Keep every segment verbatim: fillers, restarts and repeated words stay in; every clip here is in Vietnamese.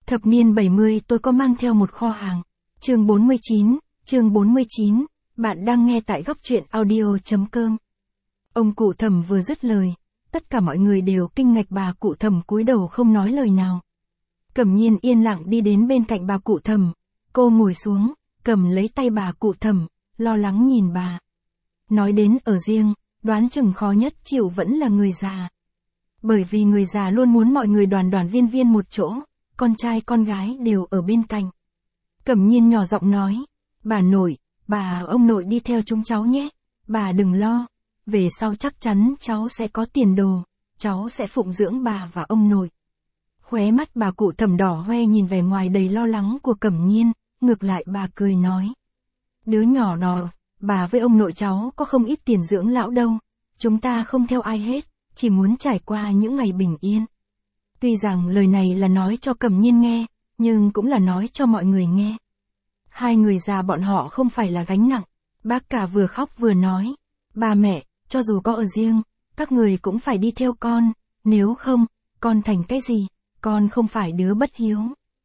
Thập niên bảy mươi tôi có mang theo một kho hàng. Chương bốn mươi chín, chương bốn mươi chín, bạn đang nghe tại góc truyện audio chấm com. Ông cụ Thẩm vừa dứt lời, tất cả mọi người đều kinh ngạc. Bà cụ Thẩm cúi đầu không nói lời nào. Cẩm Nhiên yên lặng đi đến bên cạnh bà cụ Thẩm, cô ngồi xuống, cầm lấy tay bà cụ Thẩm, lo lắng nhìn bà. Nói đến ở riêng, đoán chừng khó nhất chịu vẫn là người già. Bởi vì người già luôn muốn mọi người đoàn đoàn viên viên một chỗ, con trai con gái đều ở bên cạnh. Cẩm Nhiên nhỏ giọng nói, bà nội, bà ông nội đi theo chúng cháu nhé, bà đừng lo, về sau chắc chắn cháu sẽ có tiền đồ, cháu sẽ phụng dưỡng bà và ông nội. Khóe mắt bà cụ Thẩm đỏ hoe nhìn vẻ ngoài đầy lo lắng của Cẩm Nhiên, ngược lại bà cười nói. Đứa nhỏ đó, bà với ông nội cháu có không ít tiền dưỡng lão đâu, chúng ta không theo ai hết, chỉ muốn trải qua những ngày bình yên. Tuy rằng lời này là nói cho Cẩm Nhiên nghe, nhưng cũng là nói cho mọi người nghe. Hai người già bọn họ không phải là gánh nặng, bác cả vừa khóc vừa nói, ba mẹ, cho dù có ở riêng, các người cũng phải đi theo con, nếu không, con thành cái gì, con không phải đứa bất hiếu.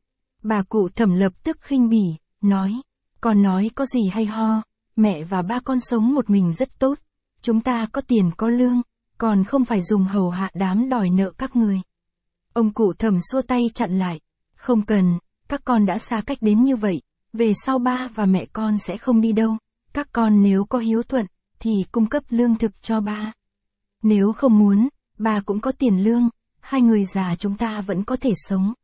Bà cụ Thẩm lập tức khinh bỉ, nói, con nói có gì hay ho, mẹ và ba con sống một mình rất tốt, chúng ta có tiền có lương, còn không phải dùng hầu hạ đám đòi nợ các người. Ông cụ Thẩm xua tay chặn lại, không cần, các con đã xa cách đến như vậy, về sau ba và mẹ con sẽ không đi đâu, các con nếu có hiếu thuận, thì cung cấp lương thực cho ba. Nếu không muốn, ba cũng có tiền lương, hai người già chúng ta vẫn có thể sống.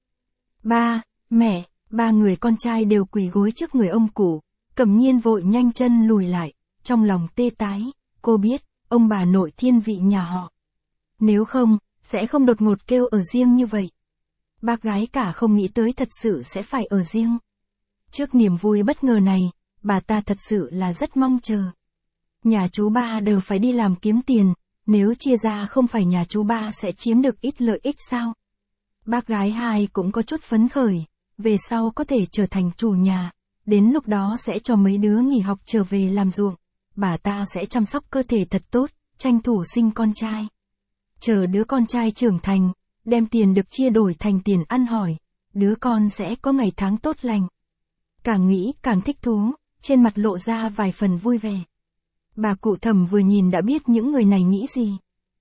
Ba, mẹ, ba người con trai đều quỳ gối trước người ông cụ, Cẩm Nhiên vội nhanh chân lùi lại, trong lòng tê tái, cô biết, ông bà nội thiên vị nhà họ. Nếu không, sẽ không đột ngột kêu ở riêng như vậy. Bác gái cả không nghĩ tới thật sự sẽ phải ở riêng. Trước niềm vui bất ngờ này, bà ta thật sự là rất mong chờ. Nhà chú ba đều phải đi làm kiếm tiền, nếu chia ra không phải nhà chú ba sẽ chiếm được ít lợi ích sao? Bác gái hai cũng có chút phấn khởi, về sau có thể trở thành chủ nhà, đến lúc đó sẽ cho mấy đứa nghỉ học trở về làm ruộng, bà ta sẽ chăm sóc cơ thể thật tốt, tranh thủ sinh con trai. Chờ đứa con trai trưởng thành, đem tiền được chia đổi thành tiền ăn hỏi, đứa con sẽ có ngày tháng tốt lành. Càng nghĩ càng thích thú, trên mặt lộ ra vài phần vui vẻ. Bà cụ Thẩm vừa nhìn đã biết những người này nghĩ gì.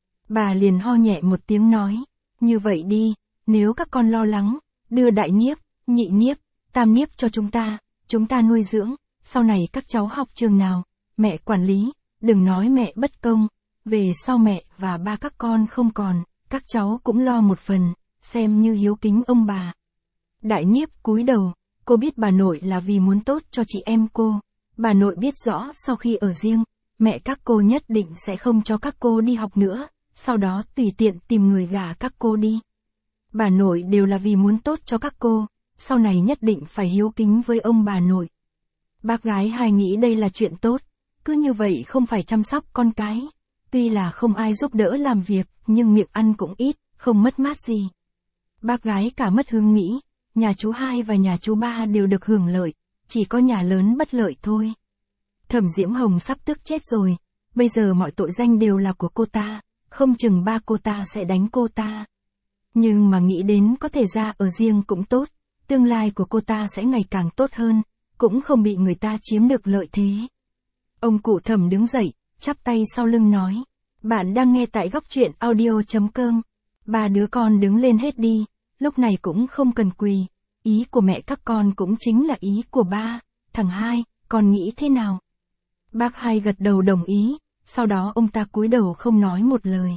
Bà liền ho nhẹ một tiếng nói, như vậy đi, nếu các con lo lắng, đưa đại niếp, nhị niếp, tam niếp cho chúng ta, chúng ta nuôi dưỡng, sau này các cháu học trường nào, mẹ quản lý, đừng nói mẹ bất công, về sau mẹ và ba các con không còn, các cháu cũng lo một phần, xem như hiếu kính ông bà. Đại niếp cúi đầu, cô biết bà nội là vì muốn tốt cho chị em cô, bà nội biết rõ sau khi ở riêng, mẹ các cô nhất định sẽ không cho các cô đi học nữa, sau đó tùy tiện tìm người gả các cô đi. Bà nội đều là vì muốn tốt cho các cô, sau này nhất định phải hiếu kính với ông bà nội. Bác gái hai nghĩ đây là chuyện tốt, cứ như vậy không phải chăm sóc con cái. Tuy là không ai giúp đỡ làm việc, nhưng miệng ăn cũng ít, không mất mát gì. Bác gái cả mất hứng nghĩ, nhà chú hai và nhà chú ba đều được hưởng lợi, chỉ có nhà lớn bất lợi thôi. Thẩm Diễm Hồng sắp tức chết rồi, bây giờ mọi tội danh đều là của cô ta, không chừng ba cô ta sẽ đánh cô ta. Nhưng mà nghĩ đến có thể ra ở riêng cũng tốt, tương lai của cô ta sẽ ngày càng tốt hơn, cũng không bị người ta chiếm được lợi thế. Ông cụ Thẩm đứng dậy, chắp tay sau lưng nói, bạn đang nghe tại góc truyện audio chấm com. Ba đứa con đứng lên hết đi, lúc này cũng không cần quỳ, ý của mẹ các con cũng chính là ý của ba, thằng hai, con nghĩ thế nào? Bác hai gật đầu đồng ý, sau đó ông ta cúi đầu không nói một lời.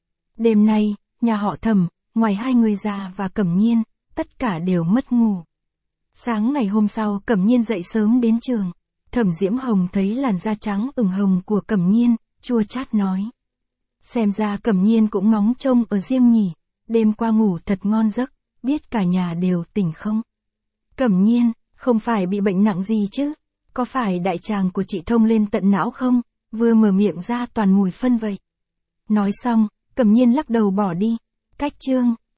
Đêm nay, nhà họ Thẩm, ngoài hai người già và Cẩm Nhiên, tất cả đều mất ngủ. Sáng ngày hôm sau Cẩm Nhiên dậy sớm đến trường, Thẩm Diễm Hồng thấy làn da trắng ửng hồng của Cẩm Nhiên, chua chát nói. Xem ra Cẩm Nhiên cũng ngóng trông ở riêng nhỉ, đêm qua ngủ thật ngon giấc, biết cả nhà đều tỉnh không? Cẩm Nhiên, không phải bị bệnh nặng gì chứ? Có phải đại tràng của chị thông lên tận não không? Vừa mở miệng ra toàn mùi phân vậy. Nói xong, Cẩm Nhiên lắc đầu bỏ đi. Cách chương.